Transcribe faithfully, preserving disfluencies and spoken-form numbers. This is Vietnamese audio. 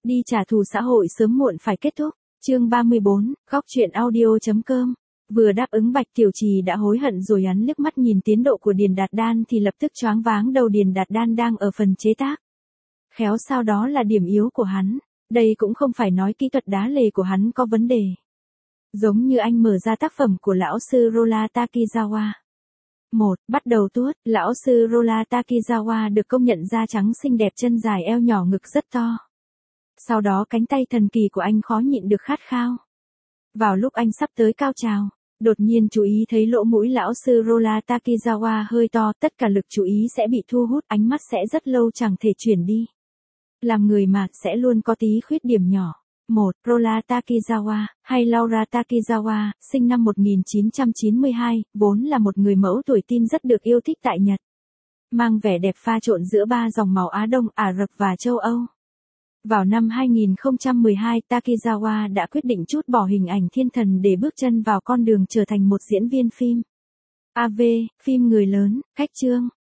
Đi trả thù xã hội sớm muộn phải kết thúc. Chương ba mươi bốn, góc truyện audio.com. Vừa đáp ứng Bạch Tiểu Trì đã hối hận rồi, hắn liếc mắt nhìn tiến độ của Điền Đạt Đan thì lập tức choáng váng đầu. Điền Đạt Đan đang ở phần chế tác. Khéo sao đó là điểm yếu của hắn. Đây cũng không phải nói kỹ thuật đá lề của hắn có vấn đề. Giống như anh mở ra tác phẩm của lão sư Rolla Takizawa. một. Bắt đầu tuốt, lão sư Rolla Takizawa được công nhận da trắng xinh đẹp, chân dài, eo nhỏ, ngực rất to. Sau đó cánh tay thần kỳ của anh khó nhịn được khát khao. Vào lúc anh sắp tới cao trào, đột nhiên chú ý thấy lỗ mũi lão sư Rolla Takizawa hơi to, tất cả lực chú ý sẽ bị thu hút, ánh mắt sẽ rất lâu chẳng thể chuyển đi. Làm người mà sẽ luôn có tí khuyết điểm nhỏ. một. Rolla Takizawa, hay Laura Takizawa, sinh năm một nghìn chín trăm chín mươi hai, vốn là một người mẫu tuổi teen rất được yêu thích tại Nhật. Mang vẻ đẹp pha trộn giữa ba dòng màu Á Đông, Ả Rập và châu Âu. Vào năm hai nghìn không trăm mười hai, Takizawa đã quyết định trút bỏ hình ảnh thiên thần để bước chân vào con đường trở thành một diễn viên phim. a vê, phim người lớn, khách trương.